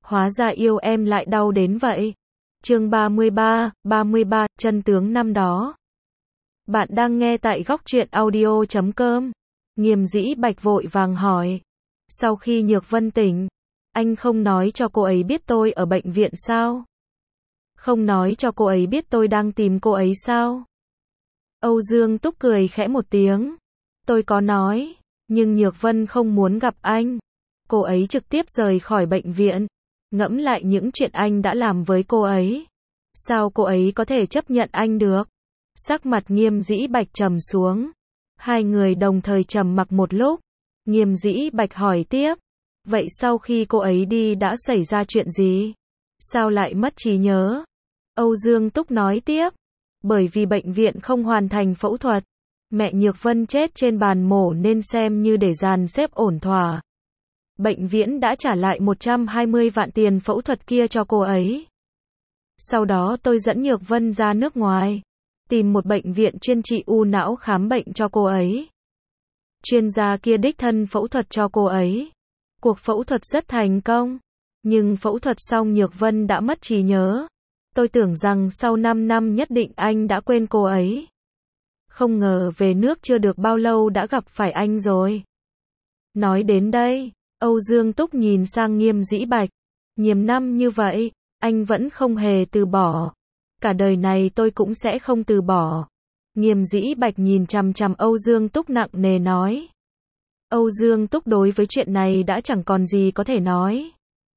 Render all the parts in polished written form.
Hóa ra yêu em lại đau đến vậy. Chương 33, chân tướng năm đó. Bạn đang nghe tại góc truyện audio.com. Nghiêm Dĩ Bạch vội vàng hỏi. Sau khi Nhược Vân tỉnh, anh không nói cho cô ấy biết tôi ở bệnh viện sao? Không nói cho cô ấy biết tôi đang tìm cô ấy sao? Âu Dương Túc cười khẽ một tiếng. Tôi có nói, nhưng Nhược Vân không muốn gặp anh. Cô ấy trực tiếp rời khỏi bệnh viện. Ngẫm lại những chuyện anh đã làm với cô ấy. Sao cô ấy có thể chấp nhận anh được? Sắc mặt Nghiêm Dĩ Bạch trầm xuống. Hai người đồng thời trầm mặc một lúc. Nghiêm Dĩ Bạch hỏi tiếp. Vậy sau khi cô ấy đi đã xảy ra chuyện gì? Sao lại mất trí nhớ? Âu Dương Túc nói tiếp. Bởi vì bệnh viện không hoàn thành phẫu thuật. Mẹ Nhược Vân chết trên bàn mổ nên xem như để dàn xếp ổn thỏa. Bệnh viện đã trả lại 120 vạn tiền phẫu thuật kia cho cô ấy. Sau đó tôi dẫn Nhược Vân ra nước ngoài, tìm một bệnh viện chuyên trị u não khám bệnh cho cô ấy. Chuyên gia kia đích thân phẫu thuật cho cô ấy. Cuộc phẫu thuật rất thành công, nhưng phẫu thuật xong Nhược Vân đã mất trí nhớ. Tôi tưởng rằng sau 5 năm nhất định anh đã quên cô ấy. Không ngờ về nước chưa được bao lâu đã gặp phải anh rồi. Nói đến đây, Âu Dương Túc nhìn sang Nghiêm Dĩ Bạch. Nhiều năm như vậy, anh vẫn không hề từ bỏ. Cả đời này tôi cũng sẽ không từ bỏ. Nghiêm Dĩ Bạch nhìn chằm chằm Âu Dương Túc nặng nề nói. Âu Dương Túc đối với chuyện này đã chẳng còn gì có thể nói.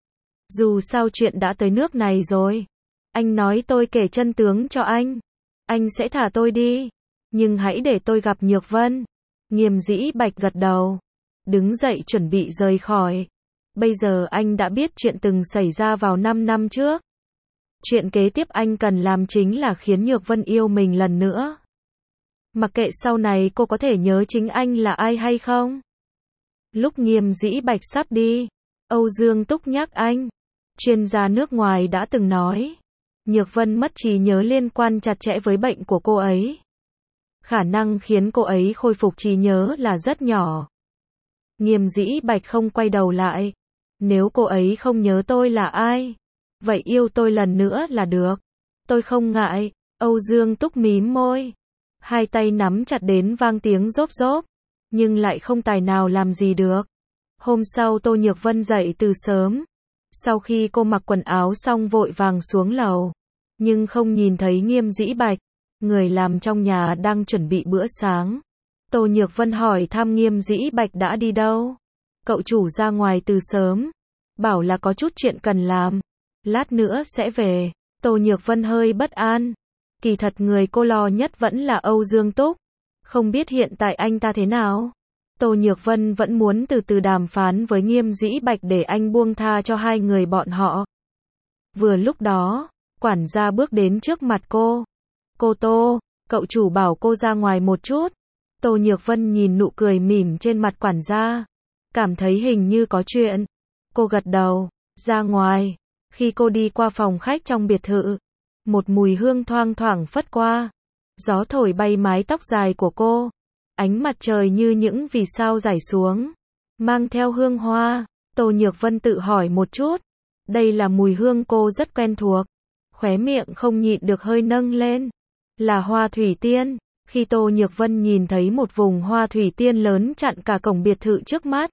Dù sao chuyện đã tới nước này rồi. Anh nói tôi kể chân tướng cho anh sẽ thả tôi đi. Nhưng hãy để tôi gặp Nhược Vân. Nghiêm Dĩ Bạch gật đầu. Đứng dậy chuẩn bị rời khỏi. Bây giờ anh đã biết chuyện từng xảy ra vào 5 năm trước. Chuyện kế tiếp anh cần làm chính là khiến Nhược Vân yêu mình lần nữa. Mặc kệ sau này cô có thể nhớ chính anh là ai hay không. Lúc Nghiêm Dĩ Bạch sắp đi, Âu Dương Túc nhắc anh. Chuyên gia nước ngoài đã từng nói. Nhược Vân mất trí nhớ liên quan chặt chẽ với bệnh của cô ấy. Khả năng khiến cô ấy khôi phục trí nhớ là rất nhỏ. Nghiêm Dĩ Bạch không quay đầu lại. Nếu cô ấy không nhớ tôi là ai, vậy yêu tôi lần nữa là được. Tôi không ngại. Âu Dương Túc mím môi. Hai tay nắm chặt đến vang tiếng rốp rốp. Nhưng lại không tài nào làm gì được. Hôm sau Tô Nhược Vân dậy từ sớm. Sau khi cô mặc quần áo xong vội vàng xuống lầu. Nhưng không nhìn thấy Nghiêm Dĩ Bạch. Người làm trong nhà đang chuẩn bị bữa sáng. Tô Nhược Vân hỏi thăm Nghiêm Dĩ Bạch đã đi đâu. Cậu chủ ra ngoài từ sớm. Bảo là có chút chuyện cần làm. Lát nữa sẽ về. Tô Nhược Vân hơi bất an. Kỳ thật người cô lo nhất vẫn là Âu Dương Túc. Không biết hiện tại anh ta thế nào. Tô Nhược Vân vẫn muốn từ từ đàm phán với Nghiêm Dĩ Bạch để anh buông tha cho hai người bọn họ. Vừa lúc đó, quản gia bước đến trước mặt cô. Cô Tô, cậu chủ bảo cô ra ngoài một chút. Tô Nhược Vân nhìn nụ cười mỉm trên mặt quản gia. Cảm thấy hình như có chuyện. Cô gật đầu, ra ngoài. Khi cô đi qua phòng khách trong biệt thự, một mùi hương thoang thoảng phất qua. Gió thổi bay mái tóc dài của cô. Ánh mặt trời như những vì sao rải xuống, mang theo hương hoa. Tô Nhược Vân tự hỏi một chút. Đây là mùi hương cô rất quen thuộc. Khóe miệng không nhịn được hơi nâng lên. Là hoa thủy tiên. Khi Tô Nhược Vân nhìn thấy một vùng hoa thủy tiên lớn chặn cả cổng biệt thự trước mắt.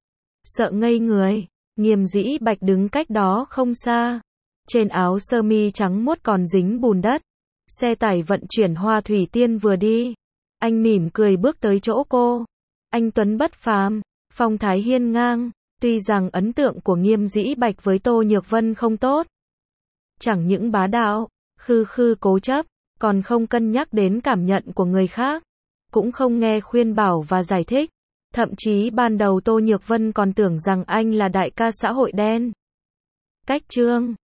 Sợ ngây người. Nghiêm Dĩ Bạch đứng cách đó không xa. Trên áo sơ mi trắng muốt còn dính bùn đất. Xe tải vận chuyển hoa thủy tiên vừa đi. Anh mỉm cười bước tới chỗ cô. Anh tuấn bất phàm, phong thái hiên ngang. Tuy rằng ấn tượng của Nghiêm Dĩ Bạch với Tô Nhược Vân không tốt. Chẳng những bá đạo, khư khư cố chấp, còn không cân nhắc đến cảm nhận của người khác. Cũng không nghe khuyên bảo và giải thích. Thậm chí ban đầu Tô Nhược Vân còn tưởng rằng anh là đại ca xã hội đen. Cách chương